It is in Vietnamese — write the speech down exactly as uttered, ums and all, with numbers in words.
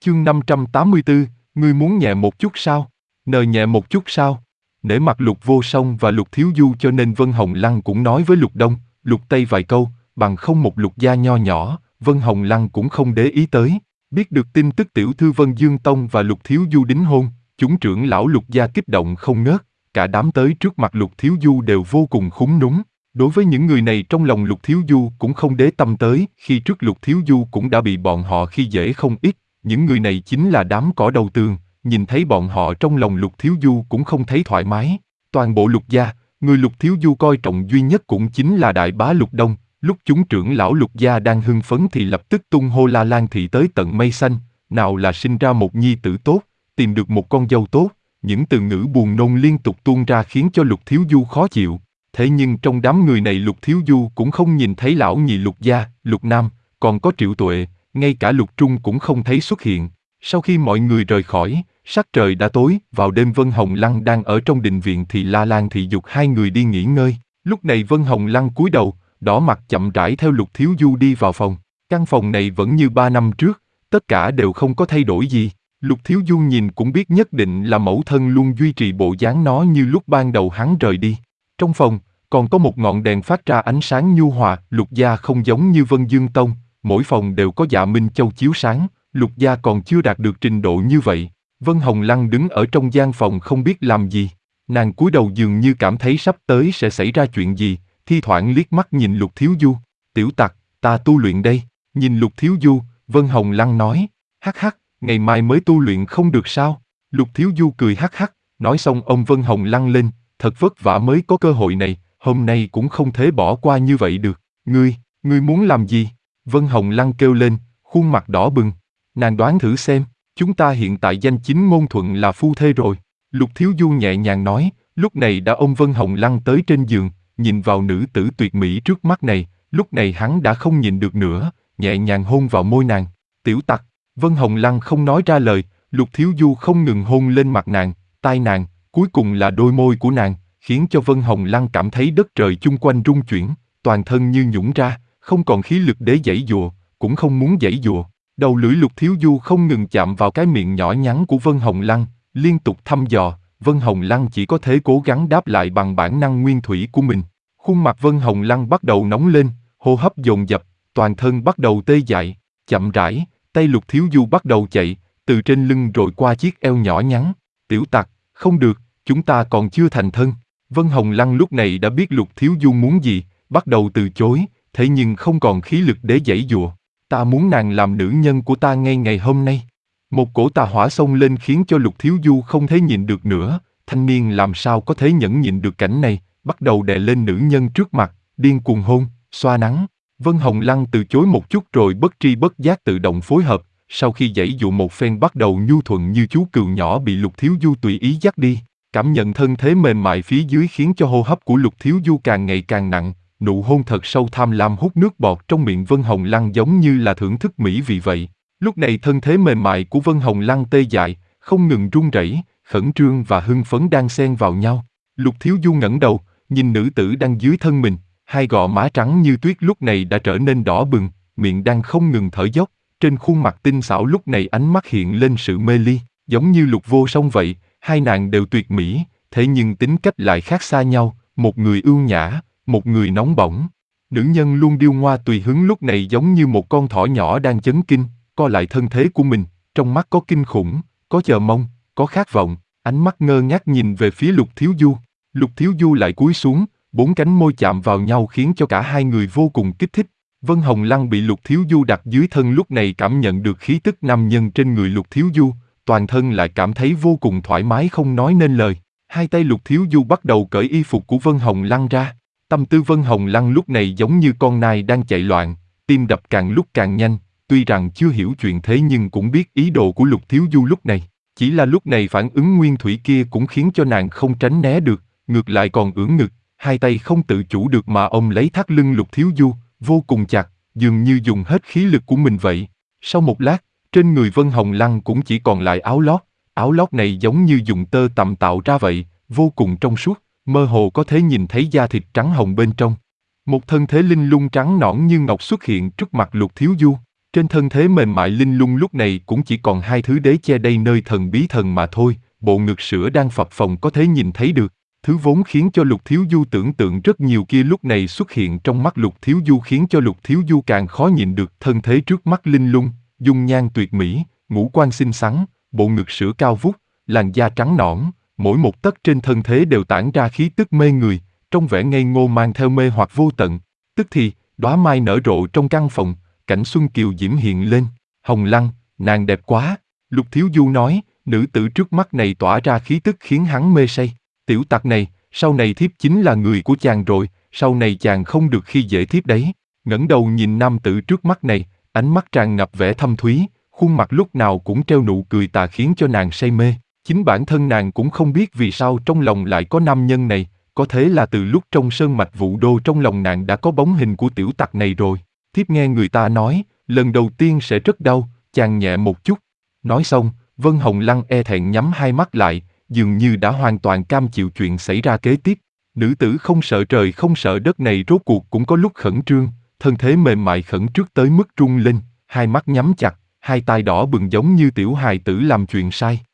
Chương năm trăm tám mươi tư, ngươi muốn nhẹ một chút sao? Nờ nhẹ một chút sao? Nể mặt Lục Vô Song và Lục Thiếu Du cho nên Vân Hồng Lăng cũng nói với Lục Đông, Lục Tây vài câu, bằng không một Lục gia nho nhỏ, Vân Hồng Lăng cũng không để ý tới. Biết được tin tức tiểu thư Vân Dương Tông và Lục Thiếu Du đính hôn, chúng trưởng lão Lục gia kích động không ngớt, cả đám tới trước mặt Lục Thiếu Du đều vô cùng khúm núm. Đối với những người này trong lòng Lục Thiếu Du cũng không để tâm tới, khi trước Lục Thiếu Du cũng đã bị bọn họ khi dễ không ít, những người này chính là đám cỏ đầu tường, nhìn thấy bọn họ trong lòng Lục Thiếu Du cũng không thấy thoải mái. Toàn bộ Lục gia, người Lục Thiếu Du coi trọng duy nhất cũng chính là đại bá Lục Đông, lúc chúng trưởng lão Lục gia đang hưng phấn thì lập tức tung hô la lan thị tới tận mây xanh, nào là sinh ra một nhi tử tốt, tìm được một con dâu tốt, những từ ngữ buồn nôn liên tục tuôn ra khiến cho Lục Thiếu Du khó chịu. Thế nhưng trong đám người này Lục Thiếu Du cũng không nhìn thấy lão nhị Lục gia, Lục Nam, còn có Triệu Tuệ, ngay cả Lục Trung cũng không thấy xuất hiện. Sau khi mọi người rời khỏi, sắc trời đã tối, vào đêm Vân Hồng Lăng đang ở trong đình viện thì La Lan thị dục hai người đi nghỉ ngơi. Lúc này Vân Hồng Lăng cúi đầu, đỏ mặt chậm rãi theo Lục Thiếu Du đi vào phòng. Căn phòng này vẫn như ba năm trước, tất cả đều không có thay đổi gì. Lục Thiếu Du nhìn cũng biết nhất định là mẫu thân luôn duy trì bộ dáng nó như lúc ban đầu hắn rời đi. Trong phòng, còn có một ngọn đèn phát ra ánh sáng nhu hòa. Lục gia không giống như Vân Dương Tông, mỗi phòng đều có dạ Minh Châu chiếu sáng, Lục gia còn chưa đạt được trình độ như vậy. Vân Hồng Lăng đứng ở trong gian phòng không biết làm gì. Nàng cúi đầu dường như cảm thấy sắp tới sẽ xảy ra chuyện gì, thi thoảng liếc mắt nhìn Lục Thiếu Du. Tiểu tặc, ta tu luyện đây. Nhìn Lục Thiếu Du, Vân Hồng Lăng nói, hắc hắc, ngày mai mới tu luyện không được sao? Lục Thiếu Du cười hắc hắc, nói xong ông Vân Hồng Lăng lên, thật vất vả mới có cơ hội này, hôm nay cũng không thể bỏ qua như vậy được. Ngươi, ngươi muốn làm gì? Vân Hồng Lăng kêu lên, khuôn mặt đỏ bừng. Nàng đoán thử xem, chúng ta hiện tại danh chính ngôn thuận là phu thê rồi. Lục Thiếu Du nhẹ nhàng nói, lúc này đã ôm Vân Hồng Lăng tới trên giường, nhìn vào nữ tử tuyệt mỹ trước mắt này, lúc này hắn đã không nhìn được nữa, nhẹ nhàng hôn vào môi nàng. Tiểu tặc, Vân Hồng Lăng không nói ra lời, Lục Thiếu Du không ngừng hôn lên mặt nàng, tai nàng, cuối cùng là đôi môi của nàng, khiến cho Vân Hồng Lăng cảm thấy đất trời chung quanh rung chuyển, toàn thân như nhũn ra, không còn khí lực để giãy giụa, cũng không muốn giãy giụa. Đầu lưỡi Lục Thiếu Du không ngừng chạm vào cái miệng nhỏ nhắn của Vân Hồng Lăng, liên tục thăm dò. Vân Hồng Lăng chỉ có thể cố gắng đáp lại bằng bản năng nguyên thủy của mình. Khuôn mặt Vân Hồng Lăng bắt đầu nóng lên, hô hấp dồn dập, toàn thân bắt đầu tê dại. Chậm rãi, tay Lục Thiếu Du bắt đầu chạy, từ trên lưng rồi qua chiếc eo nhỏ nhắn. Tiểu tặc, không được, chúng ta còn chưa thành thân. Vân Hồng Lăng lúc này đã biết Lục Thiếu Du muốn gì, bắt đầu từ chối, thế nhưng không còn khí lực để giãy giụa. Ta muốn nàng làm nữ nhân của ta ngay ngày hôm nay. Một cổ tà hỏa xông lên khiến cho Lục Thiếu Du không thể nhịn được nữa, thanh niên làm sao có thể nhẫn nhịn được cảnh này, bắt đầu đè lên nữ nhân trước mặt, điên cuồng hôn, xoa nắng. Vân Hồng Lăng từ chối một chút rồi bất tri bất giác tự động phối hợp, sau khi giãy dụa một phen bắt đầu nhu thuận như chú cừu nhỏ bị Lục Thiếu Du tùy ý dắt đi. Cảm nhận thân thế mềm mại phía dưới khiến cho hô hấp của Lục Thiếu Du càng ngày càng nặng, nụ hôn thật sâu tham lam hút nước bọt trong miệng Vân Hồng Lăng giống như là thưởng thức mỹ vị vậy. Lúc này thân thế mềm mại của Vân Hồng Lăng tê dại, không ngừng run rẩy, khẩn trương và hưng phấn đang xen vào nhau. Lục Thiếu Du ngẩng đầu, nhìn nữ tử đang dưới thân mình, hai gò má trắng như tuyết lúc này đã trở nên đỏ bừng, miệng đang không ngừng thở dốc, trên khuôn mặt tinh xảo lúc này ánh mắt hiện lên sự mê ly, giống như Lục Vô Song vậy, hai nàng đều tuyệt mỹ, thế nhưng tính cách lại khác xa nhau, một người ưu nhã, một người nóng bỏng. Nữ nhân luôn điêu ngoa tùy hứng lúc này giống như một con thỏ nhỏ đang chấn kinh, co lại thân thế của mình, trong mắt có kinh khủng, có chờ mong, có khát vọng, ánh mắt ngơ ngác nhìn về phía Lục Thiếu Du. Lục Thiếu Du lại cúi xuống, bốn cánh môi chạm vào nhau khiến cho cả hai người vô cùng kích thích. Vân Hồng Lăng bị Lục Thiếu Du đặt dưới thân lúc này cảm nhận được khí tức nam nhân trên người Lục Thiếu Du, toàn thân lại cảm thấy vô cùng thoải mái không nói nên lời. Hai tay Lục Thiếu Du bắt đầu cởi y phục của Vân Hồng Lăng ra. Tâm tư Vân Hồng Lăng lúc này giống như con nai đang chạy loạn, tim đập càng lúc càng nhanh, tuy rằng chưa hiểu chuyện thế nhưng cũng biết ý đồ của Lục Thiếu Du lúc này. Chỉ là lúc này phản ứng nguyên thủy kia cũng khiến cho nàng không tránh né được, ngược lại còn ưỡn ngực, hai tay không tự chủ được mà ôm lấy thắt lưng Lục Thiếu Du, vô cùng chặt, dường như dùng hết khí lực của mình vậy. Sau một lát, trên người Vân Hồng Lăng cũng chỉ còn lại áo lót, áo lót này giống như dùng tơ tằm tạo ra vậy, vô cùng trong suốt, mơ hồ có thể nhìn thấy da thịt trắng hồng bên trong. Một thân thế linh lung trắng nõn như ngọc xuất hiện trước mặt Lục Thiếu Du. Trên thân thế mềm mại linh lung lúc này cũng chỉ còn hai thứ đế che đây nơi thần bí thần mà thôi, bộ ngực sữa đang phập phồng có thể nhìn thấy được. Thứ vốn khiến cho Lục Thiếu Du tưởng tượng rất nhiều kia lúc này xuất hiện trong mắt Lục Thiếu Du khiến cho Lục Thiếu Du càng khó nhìn được thân thế trước mắt linh lung, dung nhan tuyệt mỹ, ngũ quan xinh xắn, bộ ngực sữa cao vút, làn da trắng nõn, mỗi một tấc trên thân thế đều tản ra khí tức mê người, trong vẻ ngây ngô mang theo mê hoặc vô tận. Tức thì, đóa mai nở rộ trong căn phòng, cảnh xuân kiều diễm hiện lên. Hồng Lăng, nàng đẹp quá, Lục Thiếu Du nói, nữ tử trước mắt này tỏa ra khí tức khiến hắn mê say. Tiểu tặc này, sau này thiếp chính là người của chàng rồi, sau này chàng không được khi dễ thiếp đấy. Ngẩng đầu nhìn nam tử trước mắt này, ánh mắt tràn ngập vẻ thâm thúy, khuôn mặt lúc nào cũng treo nụ cười tà khiến cho nàng say mê. Chính bản thân nàng cũng không biết vì sao trong lòng lại có nam nhân này, có thể là từ lúc trong sơn mạch Vũ Đô trong lòng nàng đã có bóng hình của tiểu tặc này rồi. Thiếp nghe người ta nói, lần đầu tiên sẽ rất đau, chàng nhẹ một chút. Nói xong, Vân Hồng Lăng e thẹn nhắm hai mắt lại, dường như đã hoàn toàn cam chịu chuyện xảy ra kế tiếp. Nữ tử không sợ trời không sợ đất này rốt cuộc cũng có lúc khẩn trương, thân thế mềm mại khẩn trước tới mức rung lên, hai mắt nhắm chặt, hai tai đỏ bừng giống như tiểu hài tử làm chuyện sai.